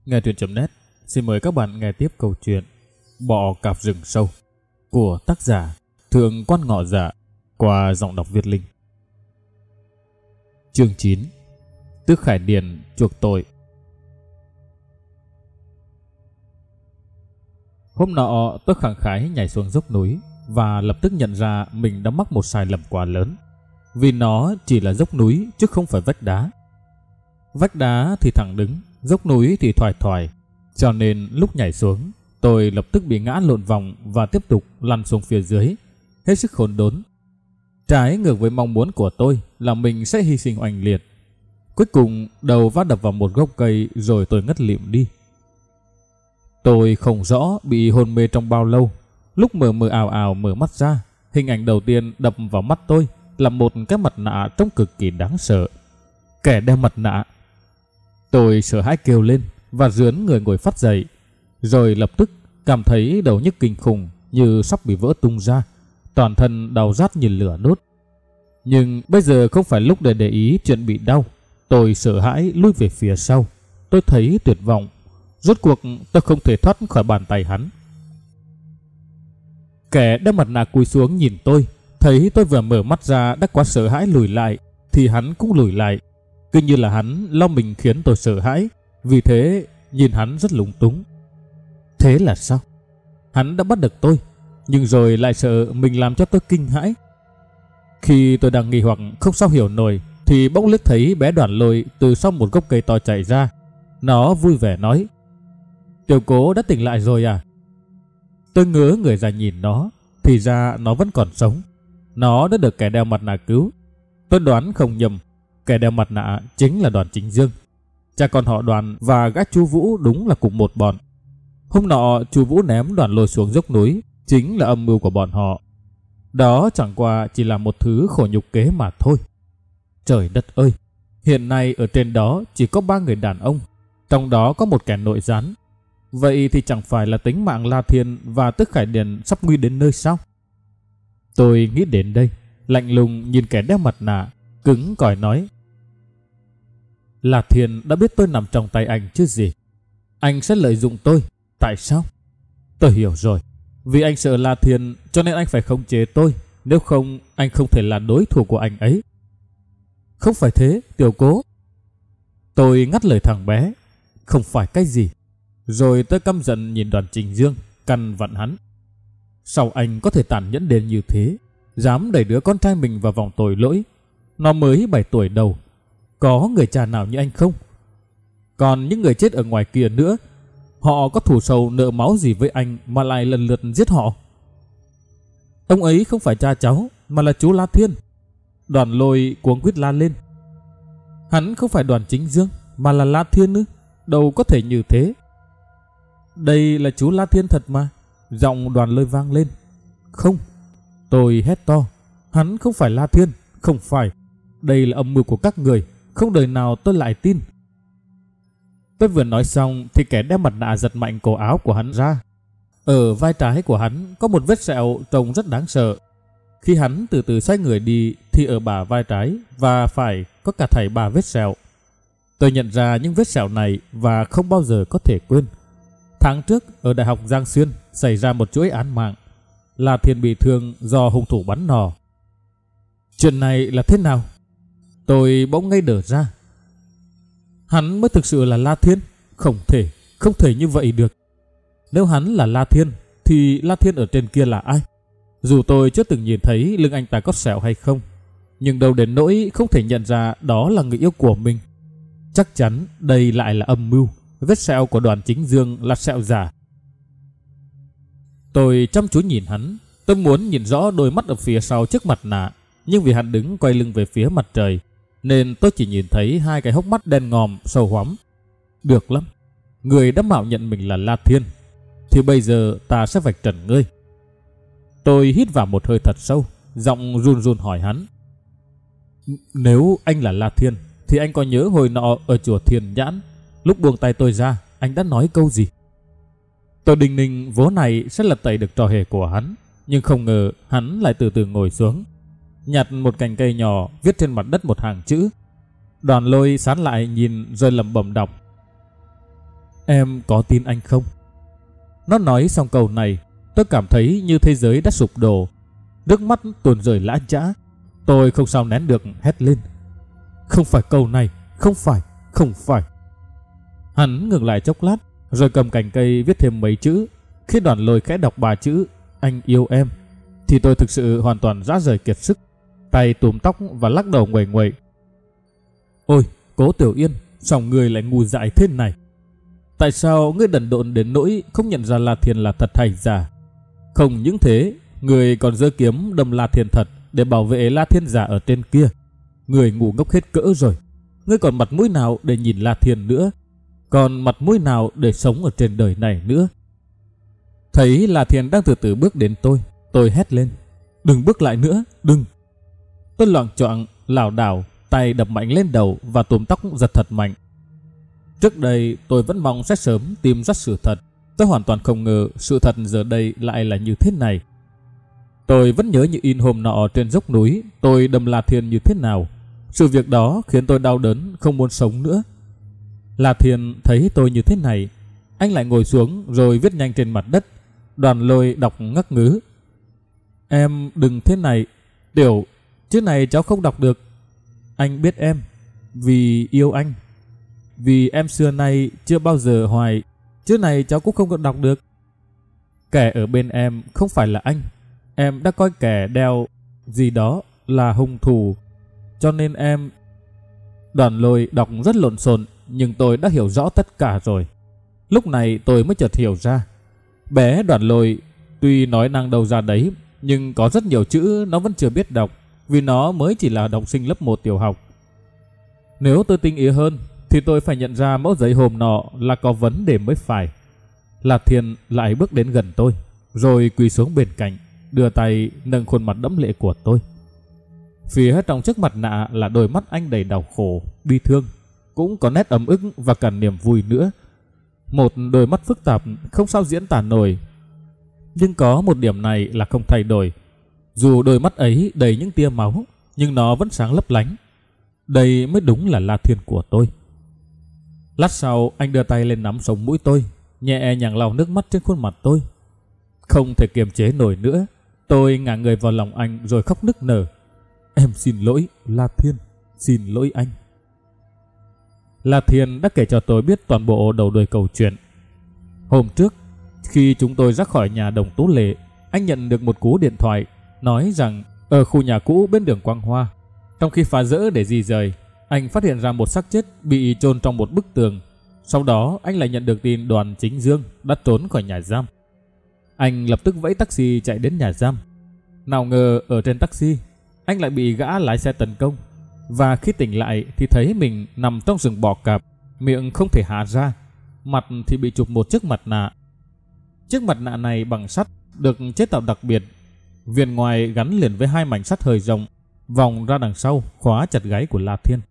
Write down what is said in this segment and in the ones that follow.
Nghe truyện.net xin mời các bạn nghe tiếp câu chuyện Bọ Cạp Rừng Sâu của tác giả Thượng Quan Ngọ Dạ qua giọng đọc Việt Linh. Chương 9. Tước Khải Điền chuộc tội. Hôm nọ tôi khẳng khái nhảy xuống dốc núi và lập tức nhận ra mình đã mắc một sai lầm quá lớn, vì nó chỉ là dốc núi chứ không phải vách đá. Vách đá thì thẳng đứng, dốc núi thì thoải thoải, cho nên lúc nhảy xuống tôi lập tức bị ngã lộn vòng và tiếp tục lăn xuống phía dưới, hết sức khốn đốn. Trái ngược với mong muốn của tôi là mình sẽ hy sinh oanh liệt. Cuối cùng đầu va đập vào một gốc cây rồi tôi ngất lịm đi. Tôi không rõ bị hôn mê trong bao lâu. Lúc mờ mờ ảo ảo mở mắt ra, hình ảnh đầu tiên đập vào mắt tôi là một cái mặt nạ trông cực kỳ đáng sợ. Kẻ đeo mặt nạ. Tôi sợ hãi kêu lên và rướn người ngồi phắt dậy, rồi lập tức cảm thấy đầu nhức kinh khủng như sắp bị vỡ tung ra, toàn thân đau rát như lửa đốt. Nhưng bây giờ không phải lúc để ý chuyện bị đau. Tôi sợ hãi lùi về phía sau. Tôi thấy tuyệt vọng. Rốt cuộc tôi không thể thoát khỏi bàn tay hắn. Kẻ đeo mặt nạ cúi xuống nhìn tôi, thấy tôi vừa mở mắt ra đã quá sợ hãi lùi lại, thì hắn cũng lùi lại. Cứ như là hắn lo mình khiến tôi sợ hãi, vì thế nhìn hắn rất lúng túng. Thế là sao? Hắn đã bắt được tôi, nhưng rồi lại sợ mình làm cho tôi kinh hãi. Khi tôi đang nghi hoặc không sao hiểu nổi, thì bỗng liếc thấy bé Đoàn Lôi từ sau một gốc cây to chạy ra. Nó vui vẻ nói: "Tiểu Cố đã tỉnh lại rồi à?" Tôi ngớ người ra nhìn nó, thì ra nó vẫn còn sống. Nó đã được kẻ đeo mặt nạ cứu. Tôi đoán không nhầm, kẻ đeo mặt nạ chính là Đoàn Chính Dương. Cha con họ Đoàn và gã chú Vũ đúng là cùng một bọn. Hôm nọ chú Vũ ném Đoàn Lôi xuống dốc núi chính là âm mưu của bọn họ. Đó chẳng qua chỉ là một thứ khổ nhục kế mà thôi. Trời đất ơi, hiện nay ở trên đó chỉ có 3 người đàn ông, trong đó có một kẻ nội gián. Vậy thì chẳng phải là tính mạng La Thiên và Tước Khải Điền sắp nguy đến nơi sao? Tôi nghĩ đến đây, lạnh lùng nhìn kẻ đeo mặt nạ, cứng cỏi nói: "La Thiên đã biết tôi nằm trong tay anh chứ gì. Anh sẽ lợi dụng tôi. Tại sao? Tôi hiểu rồi. Vì anh sợ La Thiên cho nên anh phải khống chế tôi. Nếu không, anh không thể là đối thủ của anh ấy." "Không phải thế, Tiểu Cố." Tôi ngắt lời thằng bé: "Không phải cái gì." Rồi tôi căm giận nhìn Đoàn Chính Dương, căn vặn hắn: "Sao anh có thể tàn nhẫn đến như thế? Dám đẩy đứa con trai mình vào vòng tội lỗi. Nó mới 7 tuổi đầu. Có người cha nào như anh không? Còn những người chết ở ngoài kia nữa, họ có thù sầu nợ máu gì với anh mà lại lần lượt giết họ?" "Ông ấy không phải cha cháu, mà là chú La Thiên." Đoàn Lôi cuống quýt la lên: "Hắn không phải Đoàn Chính Dương, mà là La Thiên ư? Đâu có thể như thế." "Đây là chú La Thiên thật mà." Giọng Đoàn Lôi vang lên. "Không." Tôi hét to: "Hắn không phải La Thiên, không phải. Đây là âm mưu của các người, không đời nào tôi lại tin." Tôi vừa nói xong thì kẻ đeo mặt nạ giật mạnh cổ áo của hắn ra. Ở vai trái của hắn có một vết sẹo trông rất đáng sợ. Khi hắn từ từ xoay người đi thì ở bả vai trái và phải có cả thảy 3 vết sẹo. Tôi nhận ra những vết sẹo này và không bao giờ có thể quên. Tháng trước ở Đại học Giang Xuyên xảy ra một chuỗi án mạng. La Thiên bị thương do hung thủ bắn nỏ. Chuyện này là thế nào? Tôi bỗng ngây đờ ra. Hắn mới thực sự là La Thiên? Không thể như vậy được. Nếu hắn là La Thiên thì La Thiên ở trên kia là ai? Dù tôi chưa từng nhìn thấy lưng anh ta có sẹo hay không, nhưng đâu đến nỗi không thể nhận ra đó là người yêu của mình. Chắc chắn đây lại là âm mưu. Vết sẹo của Đoàn Chính Dương là sẹo giả. Tôi chăm chú nhìn hắn. Tôi muốn nhìn rõ đôi mắt ở phía sau chiếc mặt nạ, nhưng vì hắn đứng quay lưng về phía mặt trời nên tôi chỉ nhìn thấy 2 cái hốc mắt đen ngòm sâu hoắm. Được lắm, người đã mạo nhận mình là La Thiên, thì bây giờ ta sẽ vạch trần ngươi. Tôi hít vào một hơi thật sâu, giọng run run hỏi hắn: "Nếu anh là La Thiên thì anh có nhớ hồi nọ ở chùa Thiền Nhãn, lúc buông tay tôi ra, anh đã nói câu gì?" Tôi đinh ninh vố này sẽ lật tẩy được trò hề của hắn, nhưng không ngờ hắn lại từ từ ngồi xuống, nhặt một cành cây nhỏ, viết trên mặt đất một hàng chữ. Đoàn Lôi sán lại nhìn rồi lẩm bẩm đọc: Em có tin anh không? Nó nói xong câu này, tôi cảm thấy như thế giới đã sụp đổ. Nước mắt tuôn rơi lã chã. Tôi không sao nén được hét lên. Không phải câu này, không phải. Hắn ngừng lại chốc lát, rồi cầm cành cây viết thêm mấy chữ. Khi Đoàn Lôi khẽ đọc 3 chữ anh yêu em thì tôi thực sự hoàn toàn rã rời kiệt sức, tay túm tóc và lắc đầu nguậy nguậy. Ôi, Cố Tiểu Yên, sao ngươi lại ngu dại thế này? Tại sao ngươi đần độn đến nỗi không nhận ra La Thiên là thật hay giả? Không những thế, ngươi còn giơ kiếm đâm La Thiên thật để bảo vệ La Thiên giả ở trên kia. Ngươi ngu ngốc hết cỡ rồi. Ngươi còn mặt mũi nào để nhìn La Thiên nữa? Còn mặt mũi nào để sống ở trên đời này nữa? Thấy La Thiên đang từ từ bước đến tôi hét lên. Đừng bước lại nữa, đừng. Tôi loạng choạng lảo đảo, tay đập mạnh lên đầu và túm tóc giật thật mạnh. Trước đây tôi vẫn mong sẽ sớm tìm ra sự thật. Tôi hoàn toàn không ngờ sự thật giờ đây lại là như thế này. Tôi vẫn nhớ như in hôm nọ trên dốc núi tôi đâm La Thiên như thế nào. Sự việc đó khiến tôi đau đớn không muốn sống nữa. La Thiên thấy tôi như thế này, anh lại ngồi xuống rồi viết nhanh trên mặt đất. Đoàn Lôi đọc ngắc ngứ. Em đừng thế này, Tiểu, chữ này cháu không đọc được. Anh biết em, vì yêu anh. Vì em xưa nay chưa bao giờ hoài, chữ này cháu cũng không đọc được. Kẻ ở bên em không phải là anh. Em đã coi kẻ đeo gì đó là hung thủ, cho nên em... Đoàn Lôi đọc rất lộn xộn, nhưng tôi đã hiểu rõ tất cả rồi. Lúc này tôi mới chợt hiểu ra. Bé Đoàn Lôi tuy nói năng đâu ra đấy, nhưng có rất nhiều chữ nó vẫn chưa biết đọc, vì nó mới chỉ là học sinh lớp 1 tiểu học. Nếu tôi tinh ý hơn thì tôi phải nhận ra mẫu giấy hôm nọ là có vấn đề mới phải. La Thiên lại bước đến gần tôi, rồi quỳ xuống bên cạnh, đưa tay nâng khuôn mặt đẫm lệ của tôi. Phía trong chiếc mặt nạ là đôi mắt anh đầy đau khổ, bi thương, cũng có nét ấm ức và cả niềm vui nữa. Một đôi mắt phức tạp không sao diễn tả nổi. Nhưng có một điểm này là không thay đổi. Dù đôi mắt ấy đầy những tia máu, nhưng nó vẫn sáng lấp lánh. Đây mới đúng là La Thiên của tôi. Lát sau anh đưa tay lên nắm sống mũi tôi, nhẹ nhàng lau nước mắt trên khuôn mặt tôi. Không thể kiềm chế nổi nữa, tôi ngả người vào lòng anh rồi khóc nức nở. Em xin lỗi La Thiên, xin lỗi anh. La Thiên đã kể cho tôi biết toàn bộ đầu đuôi câu chuyện. Hôm trước, khi chúng tôi ra khỏi nhà Đồng Tú Lệ, anh nhận được một cú điện thoại nói rằng ở khu nhà cũ bên đường Quang Hoa, trong khi phá rỡ để di rời, anh phát hiện ra một xác chết bị chôn trong một bức tường. Sau đó anh lại nhận được tin Đoàn Chính Dương đã trốn khỏi nhà giam. Anh lập tức vẫy taxi chạy đến nhà giam. Nào ngờ ở trên taxi, anh lại bị gã lái xe tấn công. Và khi tỉnh lại thì thấy mình nằm trong rừng bò cạp, miệng không thể há ra, mặt thì bị chụp một chiếc mặt nạ. Chiếc mặt nạ này bằng sắt, được chế tạo đặc biệt. Viền ngoài gắn liền với 2 mảnh sắt hơi rộng, vòng ra đằng sau khóa chặt gáy của La Thiên.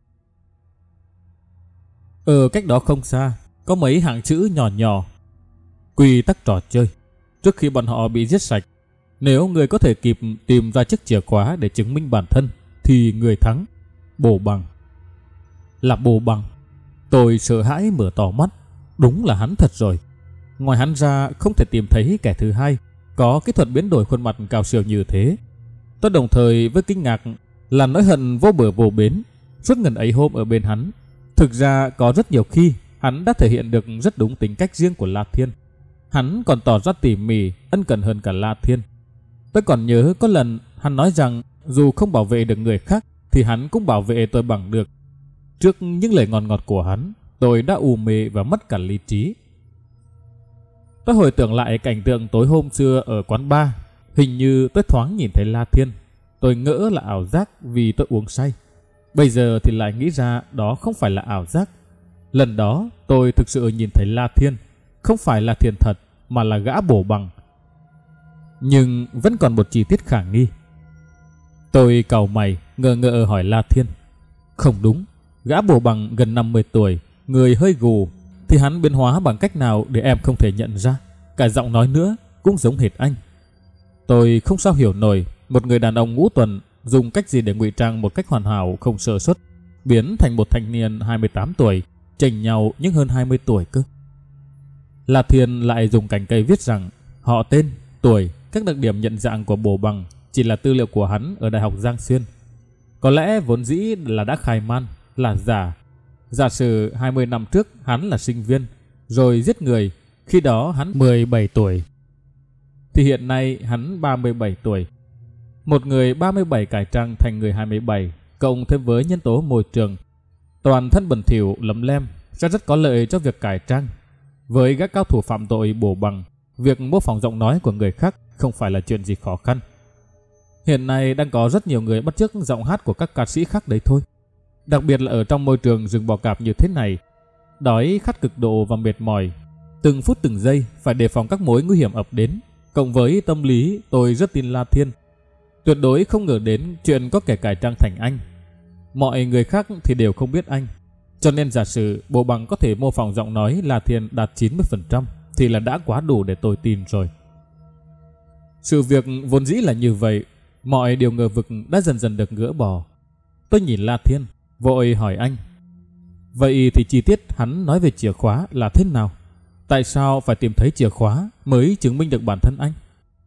Ở cách đó không xa có mấy hàng chữ nhỏ nhỏ: quy tắc trò chơi. Trước khi bọn họ bị giết sạch, nếu người có thể kịp tìm ra chiếc chìa khóa để chứng minh bản thân thì người thắng. Bồ Bằng. Là Bồ Bằng. Tôi sợ hãi mở to mắt. Đúng là hắn thật rồi. Ngoài hắn ra không thể tìm thấy kẻ thứ hai có kỹ thuật biến đổi khuôn mặt cao siêu như thế. Tôi đồng thời với kinh ngạc là nỗi hận vô bờ vô bến suốt ngần ấy hôm ở bên hắn. Thực ra có rất nhiều khi hắn đã thể hiện được rất đúng tính cách riêng của La Thiên. Hắn còn tỏ ra tỉ mỉ, ân cần hơn cả La Thiên. Tôi còn nhớ có lần hắn nói rằng dù không bảo vệ được người khác thì hắn cũng bảo vệ tôi bằng được. Trước những lời ngọt ngọt của hắn, tôi đã u mê và mất cả lý trí. Tôi hồi tưởng lại cảnh tượng tối hôm xưa ở quán bar. Hình như tôi thoáng nhìn thấy La Thiên. Tôi ngỡ là ảo giác vì tôi uống say. Bây giờ thì lại nghĩ ra đó không phải là ảo giác. Lần đó tôi thực sự nhìn thấy La Thiên. Không phải là Thiên thật, mà là gã Bồ Bằng. Nhưng vẫn còn một chi tiết khả nghi. Tôi cau mày ngờ ngợ hỏi La Thiên. Không đúng, gã Bồ Bằng gần 50 tuổi, người hơi gù, thì hắn biến hóa bằng cách nào để em không thể nhận ra? Cả giọng nói nữa cũng giống hệt anh. Tôi không sao hiểu nổi một người đàn ông ngũ tuần dùng cách gì để ngụy trang một cách hoàn hảo không sơ suất, biến thành một thanh niên 28 tuổi, chênh nhau nhưng hơn 20 tuổi cơ. La Thiên lại dùng cành cây viết rằng họ tên, tuổi, các đặc điểm nhận dạng của Bồ Bằng chỉ là tư liệu của hắn ở Đại học Giang Xuyên. Có lẽ vốn dĩ là đã khai man, là giả. Giả sử 20 năm trước hắn là sinh viên, rồi giết người, khi đó hắn 17 tuổi. Thì hiện nay hắn 37 tuổi. Một người 37 cải trang thành người 27, cộng thêm với nhân tố môi trường, toàn thân bẩn thỉu lấm lem, sẽ rất có lợi cho việc cải trang. Với các cao thủ phạm tội Bồ Bằng, việc mô phỏng giọng nói của người khác không phải là chuyện gì khó khăn. Hiện nay đang có rất nhiều người bắt chước giọng hát của các ca sĩ khác đấy thôi. Đặc biệt là ở trong môi trường rừng bò cạp như thế này, đói khát cực độ và mệt mỏi, từng phút từng giây phải đề phòng các mối nguy hiểm ập đến. Cộng với tâm lý tôi rất tin La Thiên, tuyệt đối không ngờ đến chuyện có kẻ cải trang thành anh. Mọi người khác thì đều không biết anh, cho nên giả sử Bồ Bằng có thể mô phỏng giọng nói La Thiên đạt 90% thì là đã quá đủ để tôi tin rồi. Sự việc vốn dĩ là như vậy, mọi điều ngờ vực đã dần dần được gỡ bỏ. Tôi nhìn La Thiên, vội hỏi anh: vậy thì chi tiết hắn nói về chìa khóa là thế nào? Tại sao phải tìm thấy chìa khóa mới chứng minh được bản thân anh?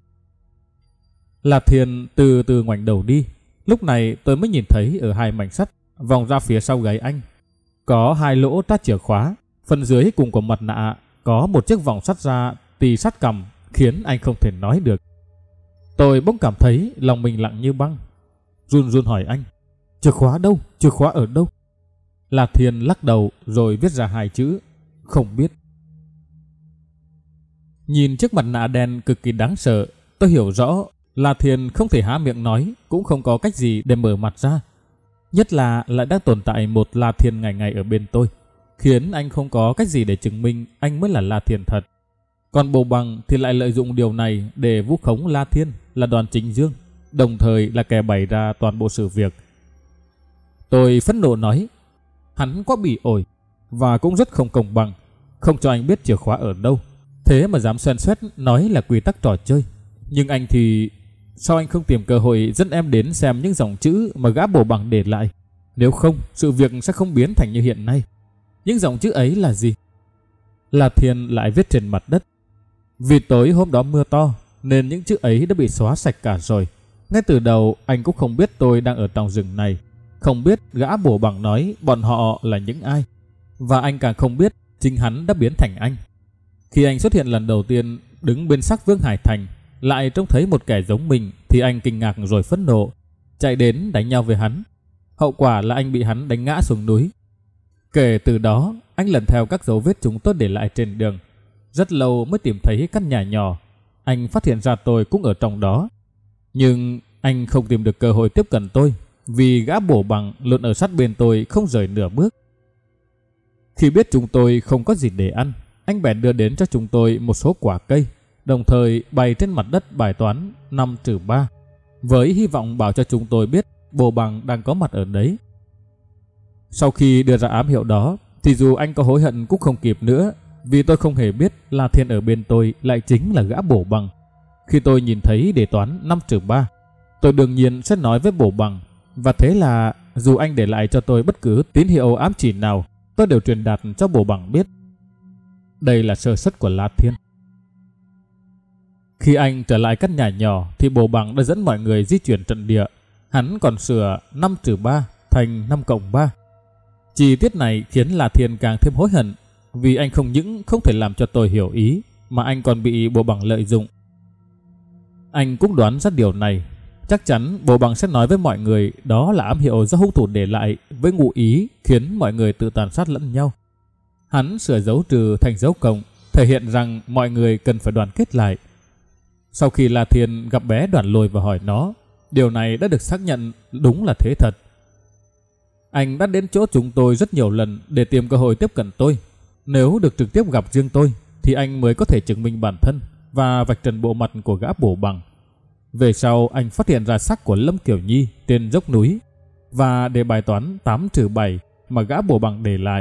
La Thiên từ từ ngoảnh đầu đi. Lúc này tôi mới nhìn thấy ở hai mảnh sắt vòng ra phía sau gáy anh có hai lỗ trát chìa khóa. Phần dưới cùng của mặt nạ có một chiếc vòng sắt ra tì sát cằm, khiến anh không thể nói được. Tôi bỗng cảm thấy lòng mình lặng như băng, run run hỏi anh: chìa khóa đâu? Chìa khóa ở đâu? La Thiên lắc đầu rồi viết ra hai chữ: không biết. Nhìn chiếc mặt nạ đen cực kỳ đáng sợ, tôi hiểu rõ La Thiên không thể há miệng nói, cũng không có cách gì để mở mặt ra. Nhất là lại đang tồn tại một La Thiên ngày ngày ở bên tôi, khiến anh không có cách gì để chứng minh anh mới là La Thiên thật. Còn Bồ Bằng thì lại lợi dụng điều này để vu khống La Thiên là Đoàn Chính Dương, đồng thời là kẻ bày ra toàn bộ sự việc. Tôi phẫn nộ nói: hắn quá bỉ ổi và cũng rất không công bằng, không cho anh biết chìa khóa ở đâu, thế mà dám xoen xoét nói là quy tắc trò chơi. Nhưng anh thì sao anh không tìm cơ hội dẫn em đến xem những dòng chữ mà gã Bồ Bằng để lại? Nếu không, sự việc sẽ không biến thành như hiện nay. Những dòng chữ ấy là gì? La Thiên lại viết trên mặt đất: vì tối hôm đó mưa to nên những chữ ấy đã bị xóa sạch cả rồi. Ngay từ đầu anh cũng không biết tôi đang ở trong rừng này, không biết gã Bồ Bằng nói bọn họ là những ai, và anh càng không biết chính hắn đã biến thành anh. Khi anh xuất hiện lần đầu tiên đứng bên xác Vương Hải Thành, lại trông thấy một kẻ giống mình thì anh kinh ngạc rồi phẫn nộ, chạy đến đánh nhau với hắn. Hậu quả là anh bị hắn đánh ngã xuống núi. Kể từ đó anh lần theo các dấu vết chúng tôi để lại trên đường, rất lâu mới tìm thấy căn nhà nhỏ. Anh phát hiện ra tôi cũng ở trong đó, nhưng anh không tìm được cơ hội tiếp cận tôi, vì gã Bồ Bằng luôn ở sát bên tôi không rời nửa bước. Khi biết chúng tôi không có gì để ăn, anh bèn đưa đến cho chúng tôi một số quả cây, đồng thời bày trên mặt đất bài toán 5-3, với hy vọng bảo cho chúng tôi biết Bồ Bằng đang có mặt ở đấy. Sau khi đưa ra ám hiệu đó thì dù anh có hối hận cũng không kịp nữa, vì tôi không hề biết La Thiên ở bên tôi lại chính là gã Bồ Bằng. Khi tôi nhìn thấy đề toán 5-3, tôi đương nhiên sẽ nói với Bồ Bằng, và thế là dù anh để lại cho tôi bất cứ tín hiệu ám chỉ nào, tôi đều truyền đạt cho Bồ Bằng biết. Đây là sơ suất của La Thiên. Khi anh trở lại căn nhà nhỏ thì Bồ Bằng đã dẫn mọi người di chuyển trận địa. Hắn còn sửa 5-3 thành 5-3. Chi tiết này khiến La Thiên càng thêm hối hận, vì anh không những không thể làm cho tôi hiểu ý, mà anh còn bị Bồ Bằng lợi dụng. Anh cũng đoán ra điều này. Chắc chắn Bồ Bằng sẽ nói với mọi người đó là ám hiệu do hung thủ để lại, với ngụ ý khiến mọi người tự tàn sát lẫn nhau. Hắn sửa dấu trừ thành dấu cộng, thể hiện rằng mọi người cần phải đoàn kết lại. Sau khi La Thiên gặp bé Đoàn Lôi và hỏi nó, điều này đã được xác nhận đúng là thế thật. Anh đã đến chỗ chúng tôi rất nhiều lần để tìm cơ hội tiếp cận tôi. Nếu được trực tiếp gặp riêng tôi thì anh mới có thể chứng minh bản thân và vạch trần bộ mặt của gã Bồ Bằng. Về sau anh phát hiện ra xác của Lâm Kiểu Nhi trên dốc núi và đề bài toán 8-7 mà gã Bồ Bằng để lại.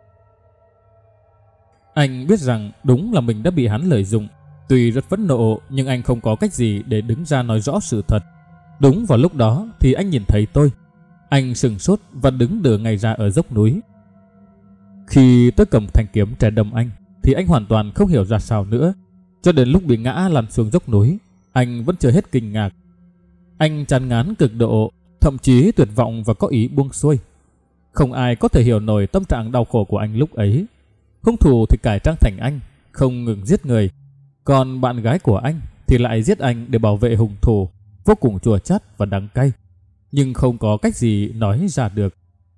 Anh biết rằng đúng là mình đã bị hắn lợi dụng. Tuy rất phẫn nộ nhưng anh không có cách gì để đứng ra nói rõ sự thật. Đúng vào lúc đó thì anh nhìn thấy tôi. Anh sừng sốt và đứng đờ ngay ra ở dốc núi. Khi tôi cầm thanh kiếm trẻ đâm anh thì anh hoàn toàn không hiểu ra sao nữa. Cho đến lúc bị ngã lăn xuống dốc núi, anh vẫn chưa hết kinh ngạc. Anh chán ngán cực độ, thậm chí tuyệt vọng và có ý buông xuôi. Không ai có thể hiểu nổi tâm trạng đau khổ của anh lúc ấy. Hung thủ thì cải trang thành anh, không ngừng giết người. Còn bạn gái của anh thì lại giết anh để bảo vệ hung thủ, vô cùng chua chát và đắng cay, nhưng không có cách gì nói ra được.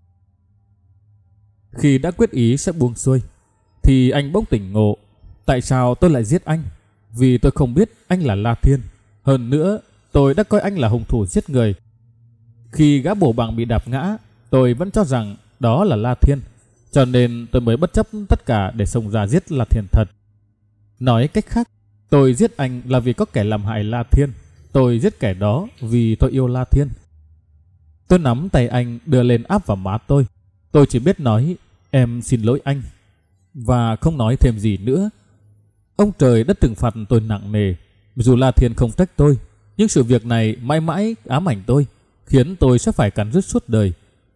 Khi đã quyết ý sẽ buông xuôi, thì anh bỗng tỉnh ngộ. Tại sao tôi lại giết anh? Vì tôi không biết anh là La Thiên. Hơn nữa, tôi đã coi anh là hung thủ giết người. Khi gã bổ bằng bị đạp ngã, tôi vẫn cho rằng đó là La Thiên, cho nên tôi mới bất chấp tất cả để xông ra giết La Thiên thật. Nói cách khác, tôi giết anh là vì có kẻ làm hại La Thiên. Tôi giết kẻ đó vì tôi yêu La Thiên. Tôi nắm tay anh đưa lên áp vào má tôi. Tôi chỉ biết nói em xin lỗi anh, và không nói thêm gì nữa. Ông trời đất trừng phạt tôi nặng nề. Dù La Thiên không trách tôi, nhưng sự việc này mãi mãi ám ảnh tôi, khiến tôi sẽ phải cắn rứt suốt đời.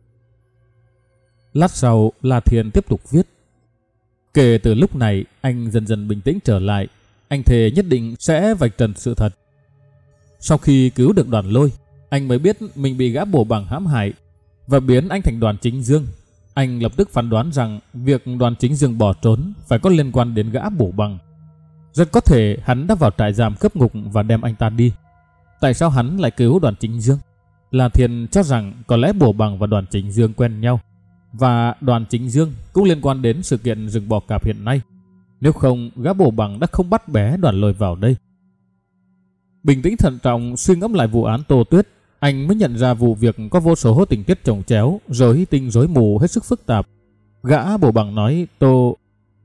Lát sau, La Thiên tiếp tục viết. Kể từ lúc này, anh dần dần bình tĩnh trở lại. Anh thề nhất định sẽ vạch trần sự thật. Sau khi cứu được Đoàn Lôi, anh mới biết mình bị gã bổ bằng hãm hại và biến anh thành Đoàn Chính Dương. Anh lập tức phán đoán rằng việc Đoàn Chính Dương bỏ trốn phải có liên quan đến gã bổ bằng. Rất có thể hắn đã vào trại giam cướp ngục và đem anh ta đi. Tại sao hắn lại cứu Đoàn Chính Dương? La Thiên cho rằng có lẽ bổ bằng và Đoàn Chính Dương quen nhau, và Đoàn Chính Dương cũng liên quan đến sự kiện rừng bò cạp hiện nay. Nếu không, gã bổ bằng đã không bắt bé Đoàn Lôi vào đây. Bình tĩnh thận trọng suy ngẫm lại vụ án Tô Tuyết, anh mới nhận ra vụ việc có vô số tình tiết chồng chéo, rối tinh rối mù hết sức phức tạp. Gã bổ bằng nói Tôi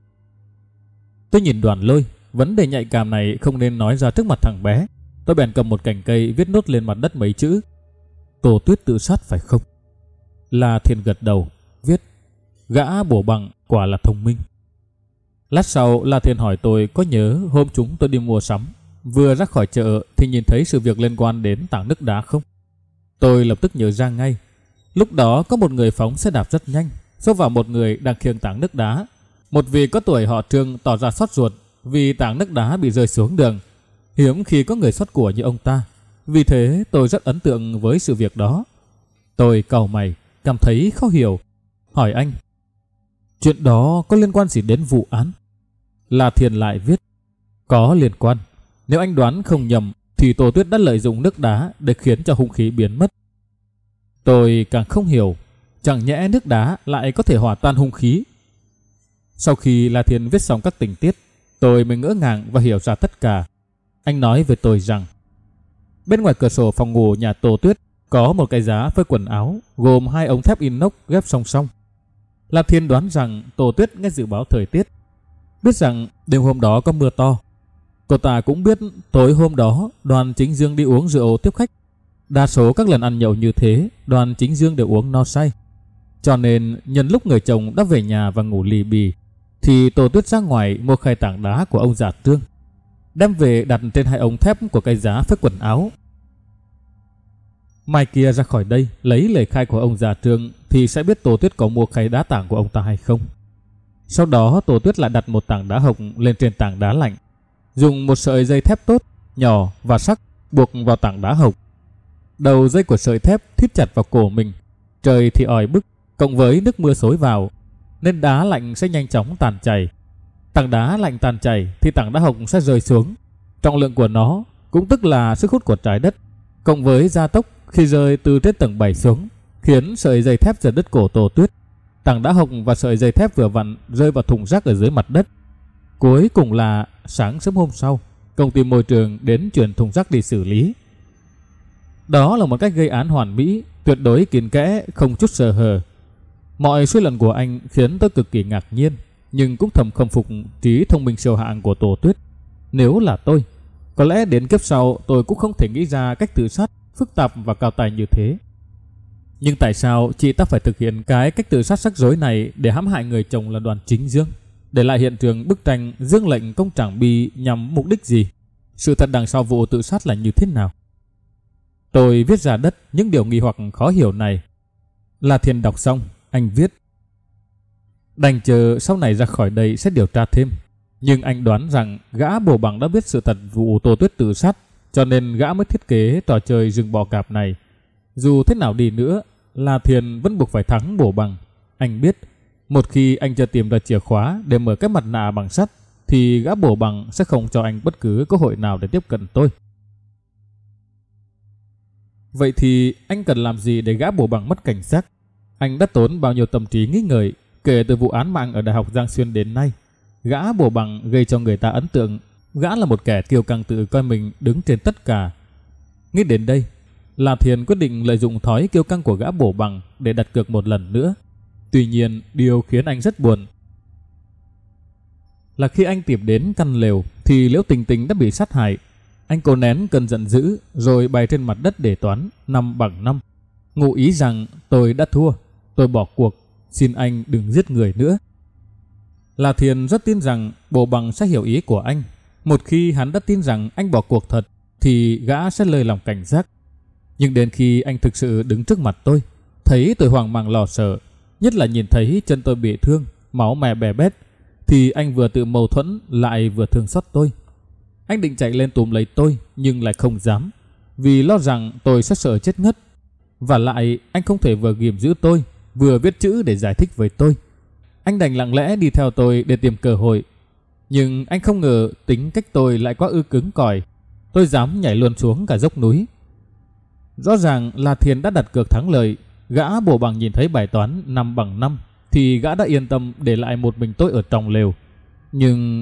nhìn Đoàn Lôi, vấn đề nhạy cảm này không nên nói ra trước mặt thằng bé. Tôi bèn cầm một cành cây viết nốt lên mặt đất mấy chữ: Tô Tuyết tự sát phải không? La Thiên gật đầu, viết: Gã bổ bằng quả là thông minh. Lát sau, La Thiên hỏi tôi có nhớ hôm chúng tôi đi mua sắm, vừa ra khỏi chợ thì nhìn thấy sự việc liên quan đến tảng nước đá không? Tôi lập tức nhớ ra ngay. Lúc đó có một người phóng xe đạp rất nhanh, xô vào một người đang khiêng tảng nước đá. Một vị có tuổi họ Trương tỏ ra xót ruột vì tảng nước đá bị rơi xuống đường. Hiếm khi có người xót của như ông ta. Vì thế tôi rất ấn tượng với sự việc đó. Tôi cau mày, cảm thấy khó hiểu, hỏi anh: Chuyện đó có liên quan gì đến vụ án? La Thiên lại viết: Có liên quan. Nếu anh đoán không nhầm thì Tô Tuyết đã lợi dụng nước đá để khiến cho hung khí biến mất. Tôi càng không hiểu, chẳng nhẽ nước đá lại có thể hòa tan hung khí? Sau khi La Thiên viết xong các tình tiết, tôi mới ngỡ ngàng và hiểu ra tất cả. Anh nói với tôi rằng bên ngoài cửa sổ phòng ngủ nhà Tô Tuyết có một cái giá phơi quần áo gồm 2 ống thép inox ghép song song. La Thiên đoán rằng Tô Tuyết nghe dự báo thời tiết, biết rằng đêm hôm đó có mưa to. Cô ta cũng biết tối hôm đó Đoàn Chính Dương đi uống rượu tiếp khách. Đa số các lần ăn nhậu như thế, Đoàn Chính Dương đều uống no say. Cho nên nhân lúc người chồng đã về nhà và ngủ lì bì, thì Tô Tuyết ra ngoài mua khay tảng đá của ông già Trương, đem về đặt trên 2 ống thép của cái giá phơi quần áo. Mai kia ra khỏi đây lấy lời khai của ông già Trương thì sẽ biết Tô Tuyết có mua khay đá tảng của ông ta hay không. Sau đó Tô Tuyết lại đặt một tảng đá hộc lên trên tảng đá lạnh, dùng một sợi dây thép tốt, nhỏ và sắc buộc vào tảng đá hộc. Đầu dây của sợi thép thít chặt vào cổ mình. Trời thì oi bức, cộng với nước mưa xối vào, nên đá lạnh sẽ nhanh chóng tàn chảy. Tảng đá lạnh tàn chảy thì tảng đá hộc sẽ rơi xuống. Trọng lượng của nó cũng tức là sức hút của trái đất, cộng với gia tốc khi rơi từ trên tầng 7 xuống, khiến sợi dây thép giật đứt cổ Tô Tuyết. Tảng đá hộc và sợi dây thép vừa vặn rơi vào thùng rác ở dưới mặt đất. Cuối cùng là sáng sớm hôm sau, công ty môi trường đến chuyển thùng rác đi xử lý. Đó là một cách gây án hoàn mỹ, tuyệt đối kín kẽ, không chút sơ hở. Mọi suy luận của anh khiến tôi cực kỳ ngạc nhiên, nhưng cũng thầm khâm phục trí thông minh siêu hạng của Tô Tuyết. Nếu là tôi, có lẽ đến kiếp sau tôi cũng không thể nghĩ ra cách tự sát phức tạp và cao tay như thế. Nhưng tại sao chị ta phải thực hiện cái cách tự sát rắc rối này để hãm hại người chồng là Đoàn Chính Dương? Để lại hiện trường bức tranh Dương lệnh công Trảng Bi nhằm mục đích gì? Sự thật đằng sau vụ tự sát là như thế nào? Tôi viết ra đất những điều nghi hoặc khó hiểu này. La Thiên đọc xong, anh viết: Đành chờ sau này ra khỏi đây sẽ điều tra thêm. Nhưng anh đoán rằng gã bồ bằng đã biết sự thật vụ Tô Tuyết tự sát, cho nên gã mới thiết kế trò chơi rừng bò cạp này. Dù thế nào đi nữa, La Thiên vẫn buộc phải thắng bồ bằng. Anh biết, một khi anh chưa tìm ra chìa khóa để mở cái mặt nạ bằng sắt, thì gã bồ bằng sẽ không cho anh bất cứ cơ hội nào để tiếp cận tôi. Vậy thì anh cần làm gì để gã bồ bằng mất cảnh giác? Anh đã tốn bao nhiêu tâm trí nghĩ ngợi kể từ vụ án mạng ở Đại học Giang Xuyên đến nay. Gã bồ bằng gây cho người ta ấn tượng gã là một kẻ kiêu căng tự coi mình đứng trên tất cả. Nghĩ đến đây, La Thiên quyết định lợi dụng thói kiêu căng của gã bồ bằng để đặt cược một lần nữa. Tuy nhiên, điều khiến anh rất buồn là khi anh tìm đến căn lều thì Liễu Tình Tình đã bị sát hại. Anh cố nén cơn giận dữ rồi bày trên mặt đất để toán 5 bằng 5, ngụ ý rằng tôi đã thua, tôi bỏ cuộc, xin anh đừng giết người nữa. La Thiên rất tin rằng bồ bằng sẽ hiểu ý của anh. Một khi hắn đã tin rằng anh bỏ cuộc thật thì gã sẽ lơi lòng cảnh giác. Nhưng đến khi anh thực sự đứng trước mặt tôi, thấy tôi hoang mang lo sợ, nhất là nhìn thấy chân tôi bị thương, máu me bè bét, thì anh vừa tự mâu thuẫn lại vừa thương xót tôi. Anh định chạy lên túm lấy tôi nhưng lại không dám, vì lo rằng tôi sẽ sợ chết ngất. Và lại anh không thể vừa ghìm giữ tôi vừa viết chữ để giải thích với tôi. Anh đành lặng lẽ đi theo tôi để tìm cơ hội. Nhưng anh không ngờ tính cách tôi lại quá cứng cỏi. Tôi dám nhảy luôn xuống cả dốc núi. Rõ ràng là Thiên đã đặt cược thắng lợi. Gã bồ bằng nhìn thấy bài toán 5 bằng 5 thì gã đã yên tâm để lại một mình tôi ở trong lều. Nhưng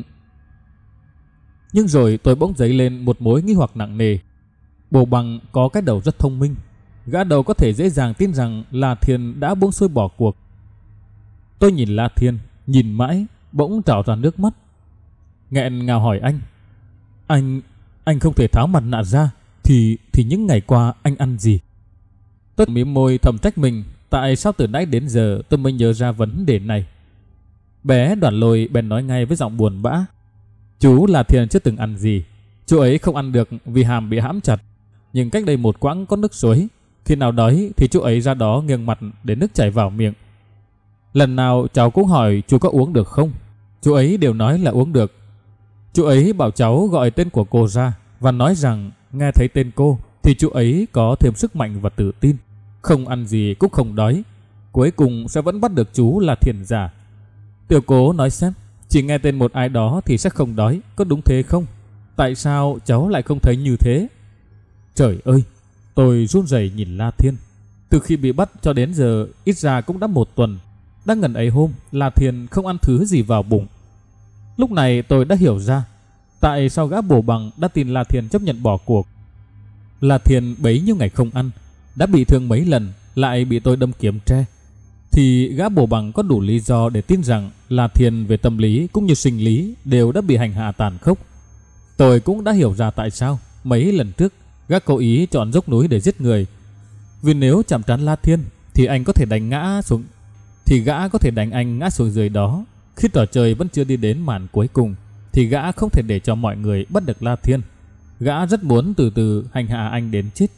rồi tôi bỗng dấy lên một mối nghi hoặc nặng nề. Bồ bằng có cái đầu rất thông minh. Gã đầu có thể dễ dàng tin rằng La Thiên đã buông xuôi bỏ cuộc. Tôi nhìn La Thiên, nhìn mãi, bỗng trào ra nước mắt. Nghẹn ngào hỏi anh không thể tháo mặt nạ ra thì những ngày qua anh ăn gì? Tôi mím môi thầm trách mình, tại sao từ nãy đến giờ tôi mới nhớ ra vấn đề này. Bé Đoàn Lôi bèn nói ngay với giọng buồn bã: chú La Thiên chưa từng ăn gì. Chú ấy không ăn được vì hàm bị hãm chặt. Nhưng cách đây một quãng có nước suối, khi nào đói thì chú ấy ra đó nghiêng mặt để nước chảy vào miệng. Lần nào cháu cũng hỏi chú có uống được không, chú ấy đều nói là uống được. Chú ấy bảo cháu gọi tên của cô ra và nói rằng nghe thấy tên cô thì chú ấy có thêm sức mạnh và tự tin, không ăn gì cũng không đói, cuối cùng sẽ vẫn bắt được chú là Thiên giả. Tiểu Cố nói xem, chỉ nghe tên một ai đó thì sẽ không đói, có đúng thế không? Tại sao cháu lại không thấy như thế? Trời ơi, tôi run rẩy nhìn La Thiên. Từ khi bị bắt cho đến giờ ít ra cũng đã 1 tuần. Đã ngần ấy hôm La Thiên không ăn thứ gì vào bụng. Lúc này tôi đã hiểu ra tại sao gã bồ bằng đã tin La Thiên chấp nhận bỏ cuộc. La Thiên bấy nhiêu ngày không ăn, đã bị thương mấy lần, lại bị tôi đâm kiếm tre, thì gã bồ bằng có đủ lý do để tin rằng La Thiên về tâm lý cũng như sinh lý đều đã bị hành hạ tàn khốc. Tôi cũng đã hiểu ra tại sao mấy lần trước gã cố ý chọn dốc núi để giết người. Vì nếu chạm trán La Thiên thì anh có thể đánh ngã xuống, thì gã có thể đánh anh ngã xuống dưới đó. Khi trò chơi vẫn chưa đi đến màn cuối cùng thì gã không thể để cho mọi người bắt được La Thiên. Gã rất muốn từ từ hành hạ anh đến chết.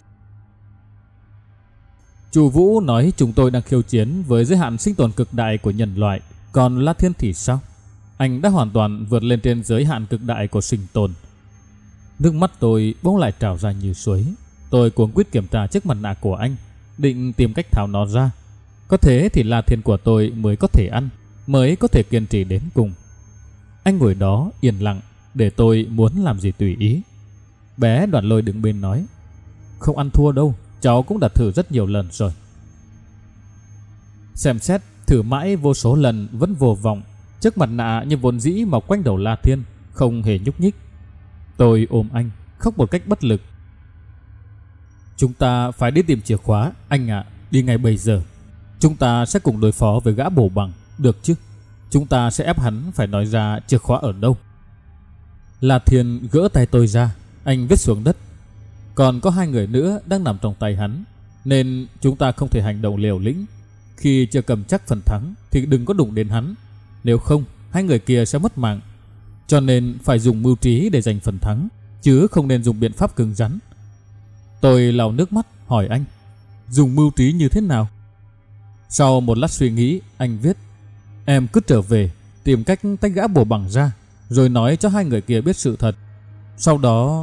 Chu Vũ nói chúng tôi đang khiêu chiến với giới hạn sinh tồn cực đại của nhân loại. Còn La Thiên thì sao? Anh đã hoàn toàn vượt lên trên giới hạn cực đại của sinh tồn. Nước mắt tôi bỗng lại trào ra như suối. Tôi cuống quýt kiểm tra chiếc mặt nạ của anh, định tìm cách tháo nó ra. Có thế thì La Thiên của tôi mới có thể ăn, mới có thể kiên trì đến cùng. Anh ngồi đó yên lặng để tôi muốn làm gì tùy ý. Bé Đoàn Lôi đứng bên nói: không ăn thua đâu, cháu cũng đã thử rất nhiều lần rồi. Xem xét thử mãi vô số lần vẫn vô vọng. Chiếc mặt nạ như vốn dĩ mọc quanh đầu La Thiên, không hề nhúc nhích. Tôi ôm anh, khóc một cách bất lực. Chúng ta phải đi tìm chìa khóa, anh ạ, đi ngay bây giờ. Chúng ta sẽ cùng đối phó với gã bồ bằng, được chứ? Chúng ta sẽ ép hắn phải nói ra chìa khóa ở đâu. La Thiên gỡ tay tôi ra, anh viết xuống đất. Còn có 2 người nữa đang nằm trong tay hắn, nên chúng ta không thể hành động liều lĩnh. Khi chưa cầm chắc phần thắng thì đừng có đụng đến hắn, nếu không 2 người kia sẽ mất mạng. Cho nên phải dùng mưu trí để giành phần thắng, chứ không nên dùng biện pháp cứng rắn. Tôi lau nước mắt hỏi anh: dùng mưu trí như thế nào? Sau một lát suy nghĩ, anh viết: em cứ trở về, tìm cách tách gã bồ bằng ra. rồi nói cho hai người kia biết sự thật. Sau đó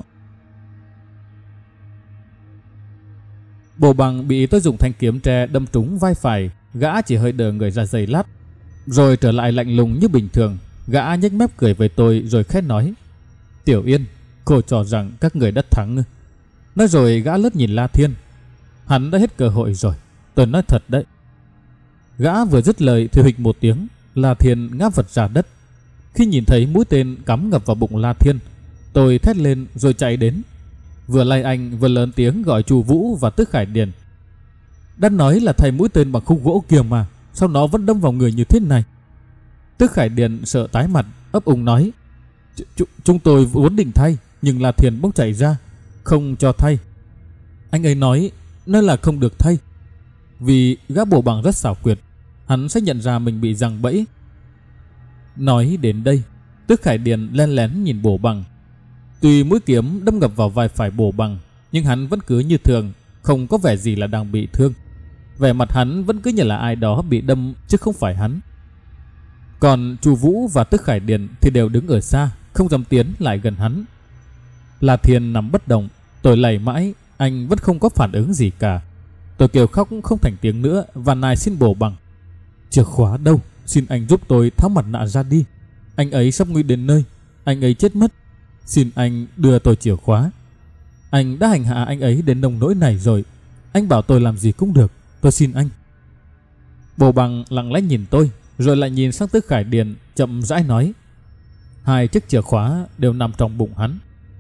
Bồ Bằng bị tôi dùng thanh kiếm tre đâm trúng vai phải, gã chỉ hơi đờ người ra giây lát, rồi trở lại lạnh lùng như bình thường. Gã nhếch mép cười với tôi rồi khẽ nói: "Tiểu Yên, cô cho rằng các người đã thắng." Nói rồi gã lướt nhìn La Thiên. "Hắn đã hết cơ hội rồi, tôi nói thật đấy." Gã vừa dứt lời thì huỵch một tiếng, La Thiên ngã vật ra đất. Khi nhìn thấy mũi tên cắm ngập vào bụng La Thiên, tôi thét lên rồi chạy đến, vừa lay anh vừa lớn tiếng gọi Chu Vũ và Tức Khải Điền. "Đã nói là thay mũi tên bằng khúc gỗ kia mà, sao nó vẫn đâm vào người như thế này?" Tức Khải Điền sợ tái mặt, ấp úng nói: Chúng tôi vốn định thay, nhưng La Thiên bỗng chạy ra, không cho thay. Anh ấy nói là không được thay, vì gã Bồ Bằng rất xảo quyệt, hắn sẽ nhận ra mình bị giằng bẫy. Nói đến đây, Tức Khải Điền len lén nhìn Bồ Bằng. Tuy mũi kiếm đâm ngập vào vai phải Bồ Bằng, nhưng hắn vẫn cứ như thường, không có vẻ gì là đang bị thương. Vẻ mặt hắn vẫn cứ như là ai đó bị đâm chứ không phải hắn. Còn Chu Vũ và Tức Khải Điền thì đều đứng ở xa, không dám tiến lại gần hắn. La Thiên nằm bất động, tôi lầy mãi, anh vẫn không có phản ứng gì cả. Tôi kêu khóc không thành tiếng nữa và nài xin Bồ Bằng: "Chìa khóa đâu? Xin anh giúp tôi tháo mặt nạ ra đi. Anh ấy sắp nguy đến nơi, anh ấy chết mất. Xin anh đưa tôi chìa khóa. Anh đã hành hạ anh ấy đến nông nỗi này rồi. Anh bảo tôi làm gì cũng được, tôi xin anh." Bồ Bằng lặng lẽ nhìn tôi, rồi lại nhìn sang Tức Khải Điền, chậm rãi nói: "Hai chiếc chìa khóa đều nằm trong bụng hắn."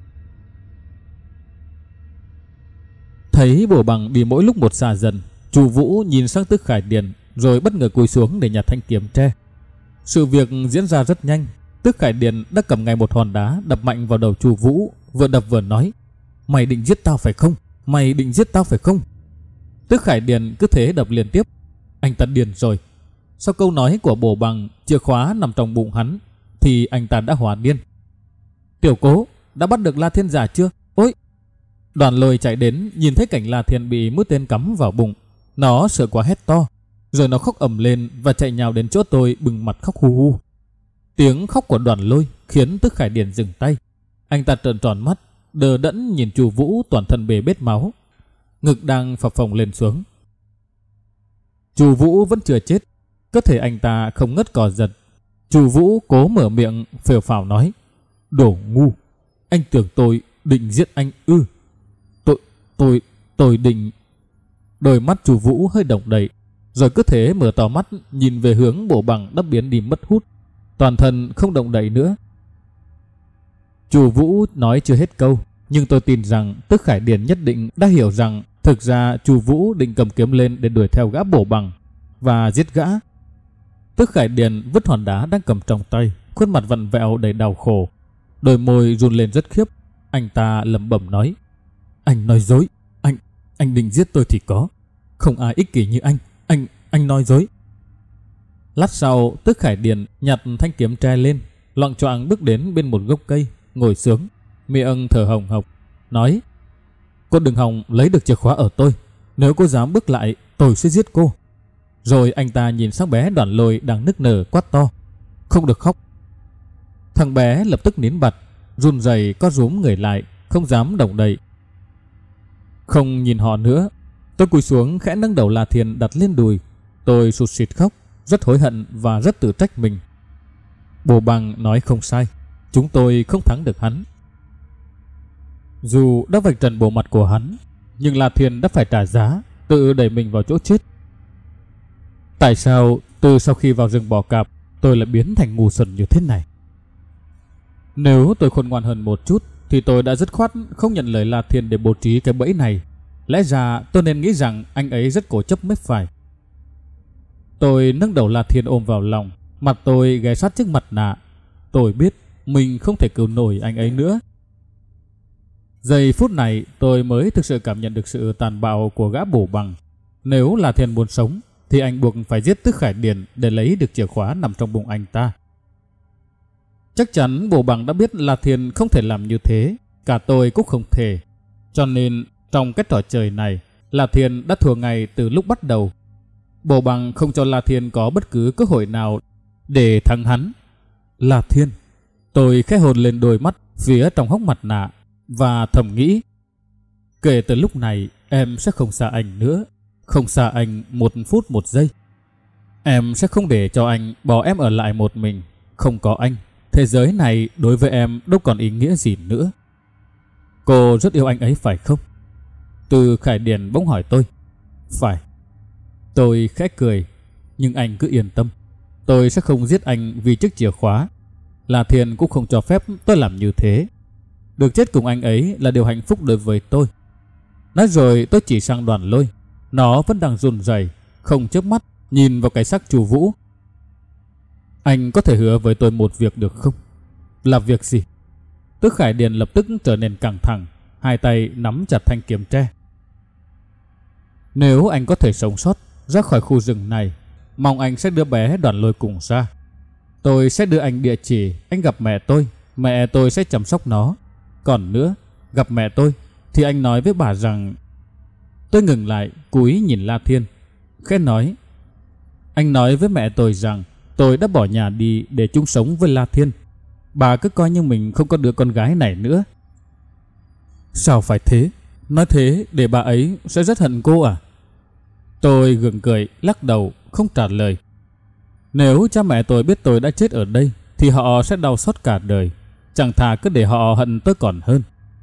Thấy Bồ Bằng đi mỗi lúc một xa dần, Chu Vũ nhìn sang Tức Khải Điền, rồi bất ngờ cúi xuống để nhặt thanh kiếm tre. Sự việc diễn ra rất nhanh. Tức Khải Điền đã cầm ngay một hòn đá đập mạnh vào đầu Chu Vũ, vừa đập vừa nói: "Mày định giết tao phải không? Mày định giết tao phải không?" Tức Khải Điền cứ thế đập liên tiếp. Anh ta điên rồi. Sau câu nói của Bồ Bằng chìa khóa nằm trong bụng hắn thì anh ta đã hóa điên. "Tiểu Cố, đã bắt được La Thiên giả chưa? Ôi!" Đoàn Lôi chạy đến, nhìn thấy cảnh La Thiên bị mũi tên cắm vào bụng, nó sợ quá hét to, rồi nó khóc ầm lên và chạy nhào đến chỗ tôi, bừng mặt khóc hu hu. Tiếng khóc của Đoàn Lôi khiến Tức Khải Điền dừng tay. Anh ta trợn tròn mắt, đờ đẫn nhìn Chu Vũ toàn thân bê bết máu, ngực đang phập phồng lên xuống. Chu Vũ vẫn chưa chết, cơ thể anh ta không ngất cò giật. Chu Vũ cố mở miệng phều phào nói: "Đồ ngu, anh tưởng tôi định giết anh ư?" Tôi định. Đôi mắt Chu Vũ hơi động đậy, rồi cứ thế mở to mắt nhìn về hướng Bồ Bằng đã biến đi mất hút, toàn thân không động đậy nữa. Chu Vũ nói chưa hết câu, nhưng tôi tin rằng Tức Khải Điền nhất định đã hiểu rằng thực ra Chu Vũ định cầm kiếm lên để đuổi theo gã Bồ Bằng và giết gã. Tức Khải Điền vứt hòn đá đang cầm trong tay, khuôn mặt vặn vẹo đầy đau khổ, đôi môi run lên rất khiếp. Anh ta lẩm bẩm nói: "Anh nói dối, anh định giết tôi thì có, không ai ích kỷ như anh nói dối." Lát sau, Tức Khải Điền nhặt thanh kiếm tre lên, loạng choạng bước đến bên một gốc cây, ngồi xuống, miệng thở hồng hộc, nói: "Cô đừng hòng lấy được chìa khóa ở tôi, nếu cô dám bước lại, tôi sẽ giết cô." Rồi anh ta nhìn sang bé Đoàn Lôi đang nức nở quát to: "Không được khóc." Thằng bé lập tức nín bặt, run rẩy co rúm người lại, không dám động đậy. Không nhìn họ nữa, tôi cúi xuống khẽ nâng đầu La Thiên đặt lên đùi. Tôi sụt sịt khóc, rất hối hận và rất tự trách mình. Bồ Bằng nói không sai, chúng tôi không thắng được hắn. Dù đã vạch trần bộ mặt của hắn, nhưng La Thiên đã phải trả giá, tự đẩy mình vào chỗ chết. Tại sao từ sau khi vào rừng bò cạp, tôi lại biến thành ngu xuẩn như thế này? Nếu tôi khôn ngoan hơn một chút thì tôi đã dứt khoát không nhận lời La Thiên để bố trí cái bẫy này. Lẽ ra tôi nên nghĩ rằng anh ấy rất cố chấp mới phải. Tôi nâng đầu La Thiên ôm vào lòng, mặt tôi ghé sát trước mặt nạ. Tôi biết mình không thể cứu nổi anh ấy nữa. Giây phút này tôi mới thực sự cảm nhận được sự tàn bạo của gã Bồ Bằng. Nếu La Thiên muốn sống thì anh buộc phải giết Tức Khải Điền để lấy được chìa khóa nằm trong bụng anh ta. Chắc chắn Bồ Bằng đã biết La Thiên không thể làm như thế, cả tôi cũng không thể. Cho nên trong cái trò chơi này, La Thiên đã thua ngay từ lúc bắt đầu. Bồ Bằng không cho La Thiên có bất cứ cơ hội nào để thắng hắn. "La Thiên, Tôi khẽ hôn lên đôi mắt phía trong hốc mặt nạ và thầm nghĩ, kể từ lúc này em sẽ không xa anh nữa, không xa anh 1 phút 1 giây. Em sẽ không để cho anh bỏ em ở lại một mình. Không có anh, thế giới này đối với em đâu còn ý nghĩa gì nữa. Cô rất yêu anh ấy phải không? Từ Khải Điền bỗng hỏi tôi. Phải. Tôi khẽ cười. Nhưng anh cứ yên tâm, tôi sẽ không giết anh vì chiếc chìa khóa. La Thiên cũng không cho phép tôi làm như thế. Được chết cùng anh ấy là điều hạnh phúc đối với tôi. Nói rồi tôi chỉ sang Đoàn Lôi. Nó vẫn đang run rẩy, không chớp mắt nhìn vào cái xác Chu Vũ. Anh có thể hứa với tôi một việc được không? Là việc gì? Tước Khải Điền lập tức trở nên căng thẳng, hai tay nắm chặt thanh kiếm tre. Nếu anh có thể sống sót ra khỏi khu rừng này, mong anh sẽ đưa bé Đoàn Lôi cùng ra. Tôi sẽ đưa anh địa chỉ anh gặp mẹ tôi sẽ chăm sóc nó. Còn nữa, gặp mẹ tôi thì anh nói với bà rằng... Tôi ngừng lại, cúi nhìn La Thiên, khẽ nói, anh nói với mẹ tôi rằng tôi đã bỏ nhà đi để chung sống với La Thiên. Bà cứ coi như mình không có đứa con gái này nữa. Sao phải thế? Nói thế để bà ấy sẽ rất hận cô à? Tôi gượng cười, lắc đầu, không trả lời. Nếu cha mẹ tôi biết tôi đã chết ở đây thì họ sẽ đau xót cả đời. Chẳng thà cứ để họ hận tôi còn hơn.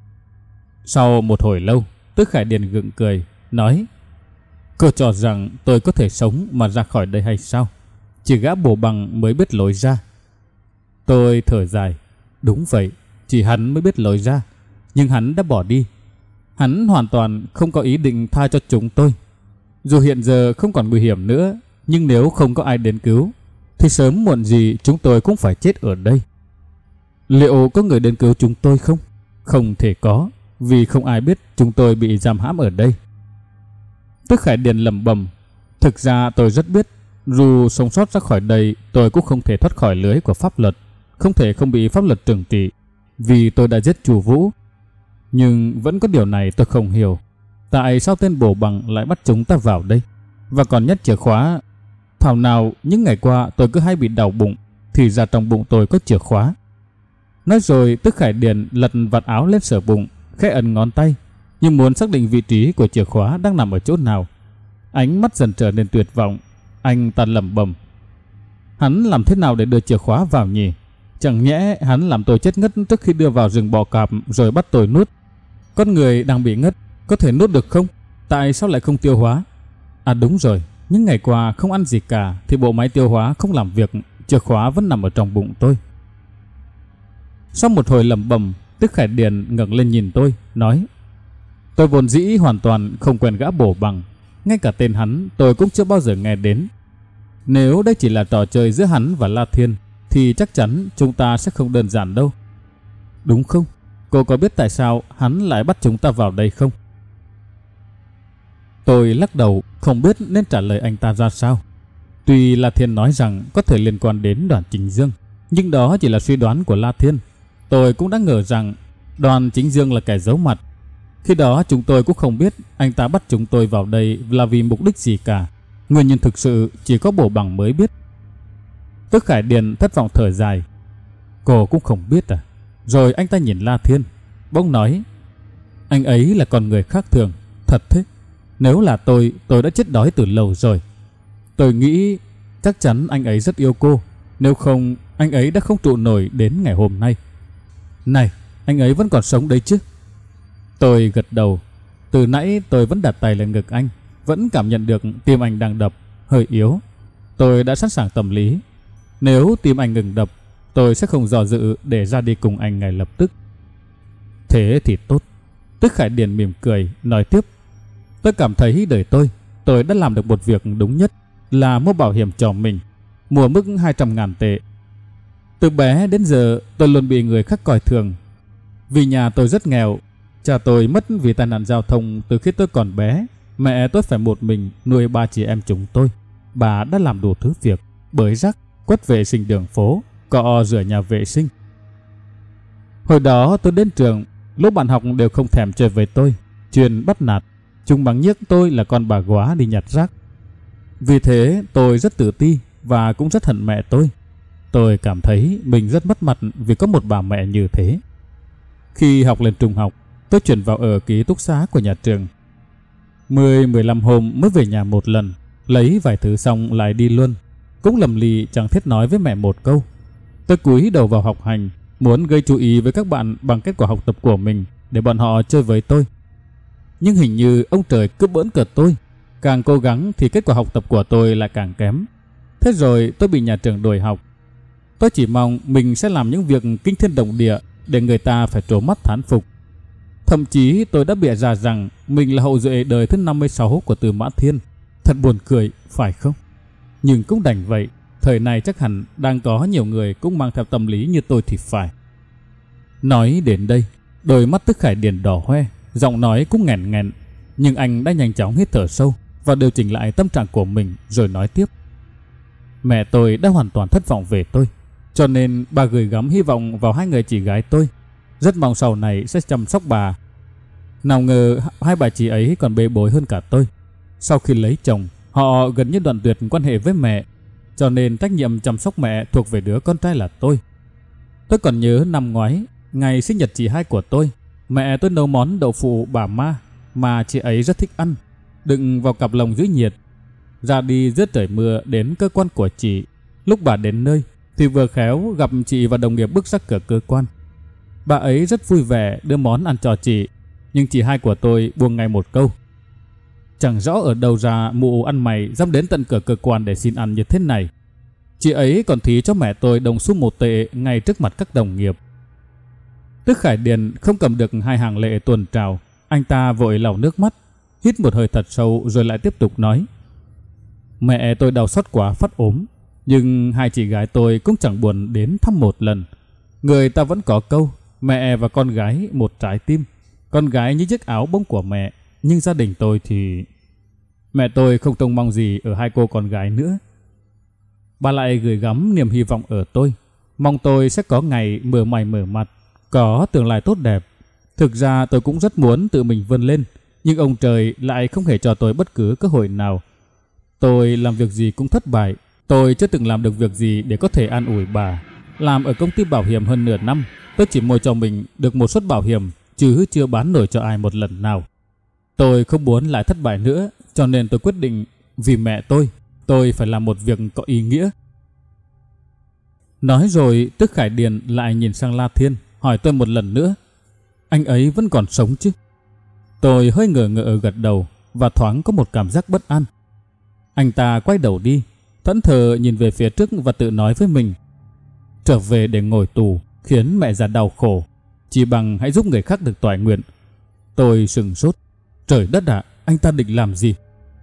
Sau một hồi lâu, Tước Khải Điền gượng cười, nói, cô cho rằng tôi có thể sống mà ra khỏi đây hay sao? Chỉ gã bổ bằng mới biết lối ra. Tôi thở dài. Đúng vậy, chỉ hắn mới biết lối ra. Nhưng hắn đã bỏ đi. Hắn hoàn toàn không có ý định tha cho chúng tôi. Dù hiện giờ không còn nguy hiểm nữa, nhưng nếu không có ai đến cứu thì sớm muộn gì chúng tôi cũng phải chết ở đây. Liệu có người đến cứu chúng tôi không? Không thể có, vì không ai biết chúng tôi bị giam hãm ở đây. Tước Khải Điền lẩm bẩm, thực ra tôi rất biết, dù sống sót ra khỏi đây, tôi cũng không thể thoát khỏi lưới của pháp luật, không thể không bị pháp luật trừng trị, vì tôi đã giết Chu Vũ. Nhưng vẫn có điều này tôi không hiểu, tại sao tên bổ bằng lại bắt chúng ta vào đây, và còn nhét chìa khóa. Thảo nào những ngày qua tôi cứ hay bị đau bụng, thì ra trong bụng tôi có chìa khóa. Nói rồi Tước Khải Điền lật vạt áo lên sờ bụng, khẽ ấn ngón tay, nhưng muốn xác định vị trí của chìa khóa đang nằm ở chỗ nào. Ánh mắt dần trở nên tuyệt vọng. Anh ta lẩm bẩm, hắn làm thế nào để đưa chìa khóa vào nhỉ? Chẳng nhẽ hắn làm tôi chết ngất trước khi đưa vào rừng bò cạp rồi bắt tôi nuốt? Con người đang bị ngất có thể nuốt được không? Tại sao lại không tiêu hóa? À đúng rồi, những ngày qua không ăn gì cả thì bộ máy tiêu hóa không làm việc, chìa khóa vẫn nằm ở trong bụng tôi. Sau một hồi lẩm bẩm, Tước Khải Điền ngẩng lên nhìn tôi, nói, tôi vốn dĩ hoàn toàn không quen gã bổ bằng, ngay cả tên hắn tôi cũng chưa bao giờ nghe đến. Nếu đây chỉ là trò chơi giữa hắn và La Thiên thì chắc chắn chúng ta sẽ không đơn giản đâu. Đúng không? Cô có biết tại sao hắn lại bắt chúng ta vào đây không? Tôi lắc đầu, không biết nên trả lời anh ta ra sao. Tuy La Thiên nói rằng có thể liên quan đến Đoàn Chính Dương, nhưng đó chỉ là suy đoán của La Thiên. Tôi cũng đã ngờ rằng Đoàn Chính Dương là kẻ giấu mặt. Khi đó chúng tôi cũng không biết anh ta bắt chúng tôi vào đây là vì mục đích gì cả. Nguyên nhân thực sự chỉ có bổ bằng mới biết. Tước Khải Điền thất vọng thở dài. Cô cũng không biết à? Rồi anh ta nhìn La Thiên, bỗng nói, anh ấy là con người khác thường. Thật thế, nếu là tôi đã chết đói từ lâu rồi. Tôi nghĩ chắc chắn anh ấy rất yêu cô, nếu không anh ấy đã không trụ nổi đến ngày hôm nay. Này, anh ấy vẫn còn sống đấy chứ? Tôi gật đầu. Từ nãy tôi vẫn đặt tay lên ngực anh, vẫn cảm nhận được tim anh đang đập, hơi yếu. Tôi đã sẵn sàng tâm lý. Nếu tim anh ngừng đập, tôi sẽ không dò dự để ra đi cùng anh ngay lập tức. Thế thì tốt. Tước Khải Điền mỉm cười, nói tiếp. Tôi cảm thấy đời tôi đã làm được một việc đúng nhất, là mua bảo hiểm cho mình, mua mức 200.000 tệ. Từ bé đến giờ tôi luôn bị người khác coi thường. Vì nhà tôi rất nghèo, cha tôi mất vì tai nạn giao thông từ khi tôi còn bé. Mẹ tôi phải một mình nuôi 3 chị em chúng tôi. Bà đã làm đủ thứ việc, bới rác, quét vệ sinh đường phố, cọ rửa nhà vệ sinh. Hồi đó tôi đến trường, lúc bạn học đều không thèm chơi với tôi, chuyên bắt nạt. Chúng mắng nhiếc tôi là con bà góa đi nhặt rác. Vì thế tôi rất tự ti và cũng rất hận mẹ tôi. Tôi cảm thấy mình rất mất mặt vì có một bà mẹ như thế. Khi học lên trung học, tôi chuyển vào ở ký túc xá của nhà trường. 10-15 hôm mới về nhà một lần, lấy vài thứ xong lại đi luôn. Cũng lầm lì chẳng thiết nói với mẹ một câu. Tôi cúi đầu vào học hành, muốn gây chú ý với các bạn bằng kết quả học tập của mình để bọn họ chơi với tôi. Nhưng hình như ông trời cứ bỡn cợt tôi. Càng cố gắng thì kết quả học tập của tôi lại càng kém. Thế rồi tôi bị nhà trường đuổi học. Tôi chỉ mong mình sẽ làm những việc kinh thiên động địa để người ta phải trố mắt thán phục. Thậm chí tôi đã bịa ra rằng mình là hậu duệ đời thứ 56 của Tư Mã Thiên. Thật buồn cười, phải không? Nhưng cũng đành vậy. Thời này chắc hẳn đang có nhiều người cũng mang theo tâm lý như tôi thì phải. Nói đến đây, đôi mắt Tức Khải Điền đỏ hoe, giọng nói cũng nghẹn nghẹn. Nhưng anh đã nhanh chóng hít thở sâu và điều chỉnh lại tâm trạng của mình rồi nói tiếp. Mẹ tôi đã hoàn toàn thất vọng về tôi, cho nên bà gửi gắm hy vọng vào hai người chị gái tôi. Rất mong sau này sẽ chăm sóc bà. Nào ngờ hai bà chị ấy còn bê bối hơn cả tôi. Sau khi lấy chồng, họ gần như đoạn tuyệt quan hệ với mẹ, cho nên trách nhiệm chăm sóc mẹ thuộc về đứa con trai là tôi. Tôi còn nhớ năm ngoái, ngày sinh nhật chị hai của tôi, mẹ tôi nấu món đậu phụ bà ma mà chị ấy rất thích ăn, đựng vào cặp lồng giữ nhiệt. Ra đi giữa trời mưa đến cơ quan của chị. Lúc bà đến nơi thì vừa khéo gặp chị và đồng nghiệp bước ra cửa cơ quan. Bà ấy rất vui vẻ đưa món ăn cho chị, nhưng chị hai của tôi buông ngay một câu. Chẳng rõ ở đâu ra mụ ăn mày dám đến tận cửa cơ quan để xin ăn như thế này. Chị ấy còn thí cho mẹ tôi đồng xu 1 tệ ngay trước mặt các đồng nghiệp. Tức Khải Điền không cầm được hai hàng lệ tuôn trào. Anh ta vội lau nước mắt, hít một hơi thật sâu rồi lại tiếp tục nói. Mẹ tôi đau xót quá phát ốm, nhưng hai chị gái tôi cũng chẳng buồn đến thăm một lần. Người ta vẫn có câu, mẹ và con gái một trái tim. Con gái như chiếc áo bông của mẹ, nhưng gia đình tôi thì... Mẹ tôi không trông mong gì ở hai cô con gái nữa. Bà lại gửi gắm niềm hy vọng ở tôi, mong tôi sẽ có ngày mở mày mở mặt, có tương lai tốt đẹp. Thực ra tôi cũng rất muốn tự mình vươn lên, nhưng ông trời lại không hề cho tôi bất cứ cơ hội nào. Tôi làm việc gì cũng thất bại. Tôi chưa từng làm được việc gì để có thể an ủi bà. Làm ở công ty bảo hiểm hơn nửa năm, tôi chỉ mua cho mình được một suất bảo hiểm, chứ chưa bán nổi cho ai một lần nào. Tôi không muốn lại thất bại nữa, cho nên tôi quyết định vì mẹ tôi phải làm một việc có ý nghĩa. Nói rồi Tức Khải Điền lại nhìn sang La Thiên, hỏi tôi một lần nữa. Anh ấy vẫn còn sống chứ? Tôi hơi ngờ ngợ gật đầu và thoáng có một cảm giác bất an. Anh ta quay đầu đi, thẫn thờ nhìn về phía trước và tự nói với mình. Trở về để ngồi tù khiến mẹ già đau khổ, chỉ bằng hãy giúp người khác được toại nguyện. Tôi sửng sốt. Trời đất ạ, anh ta định làm gì?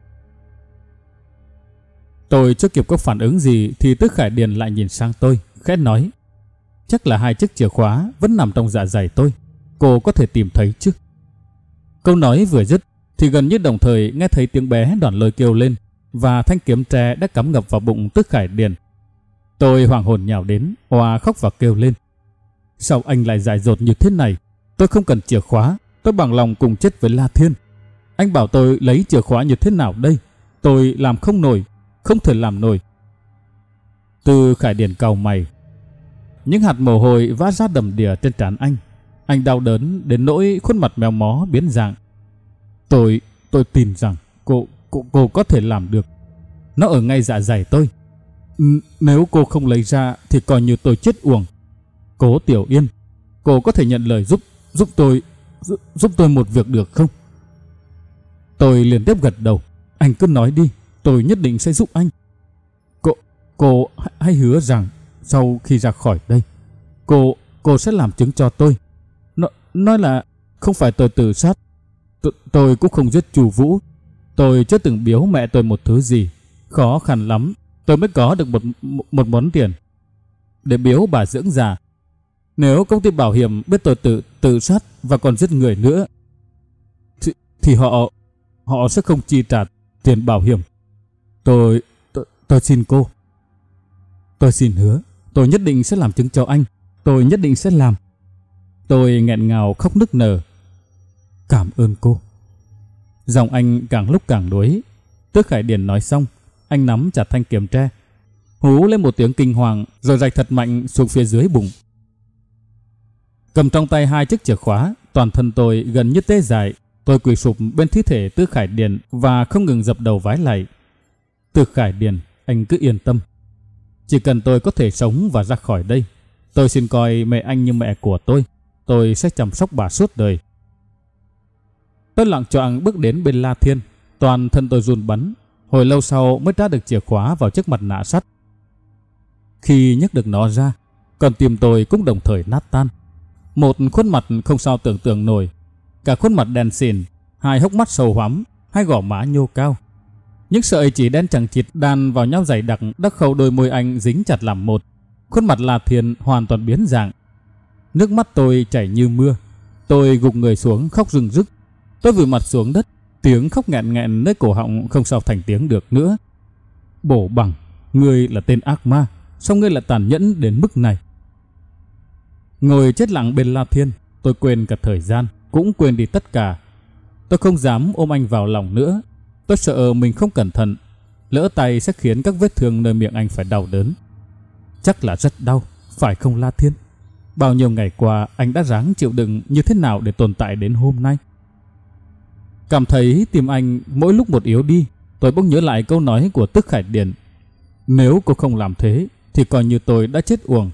Tôi chưa kịp có phản ứng gì thì Tức Khải Điền lại nhìn sang tôi, khẽ nói. Chắc là hai chiếc chìa khóa vẫn nằm trong dạ dày tôi. Cô có thể tìm thấy chứ? Câu nói vừa dứt thì gần như đồng thời nghe thấy tiếng bé Đoàn Lôi kêu lên và thanh kiếm tre đã cắm ngập vào bụng Tức Khải Điền. Tôi hoàng hồn nhào đến, òa khóc và kêu lên. Sao anh lại dại dột như thế này? Tôi không cần chìa khóa, tôi bằng lòng cùng chết với La Thiên. Anh bảo tôi lấy chìa khóa như thế nào đây? Tôi làm không nổi, không thể làm nổi. Tư Khải Điền cau mày. Những hạt mồ hôi vã ra đầm đìa trên trán anh. Anh đau đớn đến nỗi khuôn mặt méo mó biến dạng. Tôi tin rằng cô có thể làm được. Nó ở ngay dạ dày tôi. Nếu cô không lấy ra thì coi như tôi chết uổng. Cố Tiểu Yên, cô có thể nhận lời giúp tôi một việc được không? Tôi liên tiếp gật đầu. Anh cứ nói đi, tôi nhất định sẽ giúp anh. Cô hãy hứa rằng sau khi ra khỏi đây, cô sẽ làm chứng cho tôi. Nói là không phải tôi tự sát. Tôi cũng không giết Chu Vũ. Tôi chưa từng biếu mẹ tôi một thứ gì. Khó khăn lắm tôi mới có được một món tiền để biếu bà dưỡng già. Nếu công ty bảo hiểm biết tôi tự sát và còn giết người nữa thì họ sẽ không chi trả tiền bảo hiểm. Tôi xin cô. Tôi xin hứa, tôi nhất định sẽ làm chứng cho anh. Tôi nhất định sẽ làm. Tôi nghẹn ngào khóc nức nở. Cảm ơn cô. Giọng anh càng lúc càng đuối. Tức Khải Điền nói xong, anh nắm chặt thanh kiếm tre. hú lên một tiếng kinh hoàng rồi rạch thật mạnh xuống phía dưới bụng. Cầm trong tay 2 chiếc chìa khóa, toàn thân tôi gần như tê dại. Tôi quỳ sụp bên thi thể Tư Khải Điền và không ngừng dập đầu vái lạy. Tư Khải Điền, anh cứ yên tâm. Chỉ cần tôi có thể sống và ra khỏi đây, tôi xin coi mẹ anh như mẹ của tôi. Tôi sẽ chăm sóc bà suốt đời. Tôi loạng choạng bước đến bên La Thiên. Toàn thân tôi run bắn. Hồi lâu sau mới tra được chìa khóa vào chiếc mặt nạ sắt. Khi nhấc được nó ra, còn tim tôi cũng đồng thời nát tan. Một khuôn mặt không sao tưởng tượng nổi. Cả khuôn mặt đen xỉn, 2 hốc mắt sâu hoắm, 2 gò má nhô cao. Những sợi chỉ đen chằng chịt đan vào nhau dày đặc đã khâu đôi môi anh dính chặt làm một. Khuôn mặt La Thiên hoàn toàn biến dạng. Nước mắt tôi chảy như mưa. Tôi gục người xuống khóc rưng rức. Tôi vùi mặt xuống đất, tiếng khóc nghẹn nghẹn nơi cổ họng không sao thành tiếng được nữa. Bổ Bằng, ngươi là tên ác ma, sao ngươi lại tàn nhẫn đến mức này? Ngồi chết lặng bên La Thiên, tôi quên cả thời gian, cũng quên đi tất cả. Tôi không dám ôm anh vào lòng nữa. Tôi sợ mình không cẩn thận, lỡ tay sẽ khiến các vết thương nơi miệng anh phải đau đớn. Chắc là rất đau, phải không La Thiên? Bao nhiêu ngày qua anh đã ráng chịu đựng như thế nào để tồn tại đến hôm nay? Cảm thấy tim anh mỗi lúc một yếu đi, tôi bỗng nhớ lại câu nói của Tức Khải Điền. Nếu cô không làm thế thì coi như tôi đã chết uổng.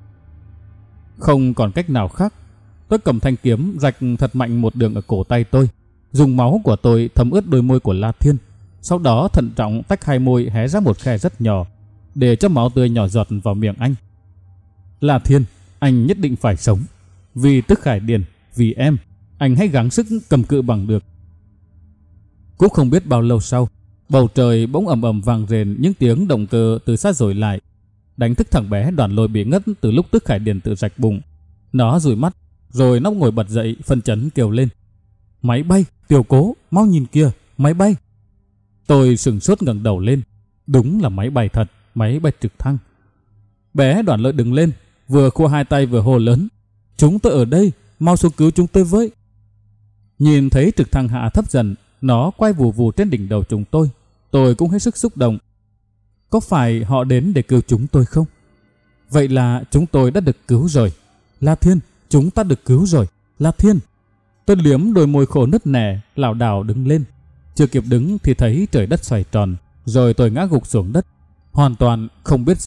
Không còn cách nào khác, tôi cầm thanh kiếm rạch thật mạnh một đường ở cổ tay tôi, dùng máu của tôi thấm ướt đôi môi của La Thiên. Sau đó thận trọng tách 2 môi hé ra một khe rất nhỏ, để cho máu tươi nhỏ giọt vào miệng anh. La Thiên, anh nhất định phải sống. Vì Tức Khải Điền, vì em, anh hãy gắng sức cầm cự bằng được. Cũng không biết bao lâu sau, bầu trời bỗng ầm ầm vang rền những tiếng động cơ từ xa dội lại, đánh thức thằng bé Đoàn Lôi bị ngất từ lúc Tức Khải Điền tự rạch bụng. Nó dụi mắt, rồi nó ngồi bật dậy phân chấn kêu lên. Máy bay, Tiểu Cố, mau nhìn kìa, máy bay. Tôi sửng sốt ngẩng đầu lên. Đúng là máy bay thật, máy bay trực thăng. Bé Đoàn Lôi đứng lên, vừa khua 2 tay vừa hô lớn. Chúng tôi ở đây, mau xuống cứu chúng tôi với. Nhìn thấy trực thăng hạ thấp dần, nó quay vù vù trên đỉnh đầu chúng tôi cũng hết sức xúc động. Có phải họ đến để cứu chúng tôi không? Vậy là chúng tôi đã được cứu rồi. La Thiên, chúng ta được cứu rồi. La Thiên. Tôi liếm đôi môi khô nứt nẻ, lảo đảo đứng lên. Chưa kịp đứng thì thấy trời đất xoay tròn, rồi tôi ngã gục xuống đất, hoàn toàn không biết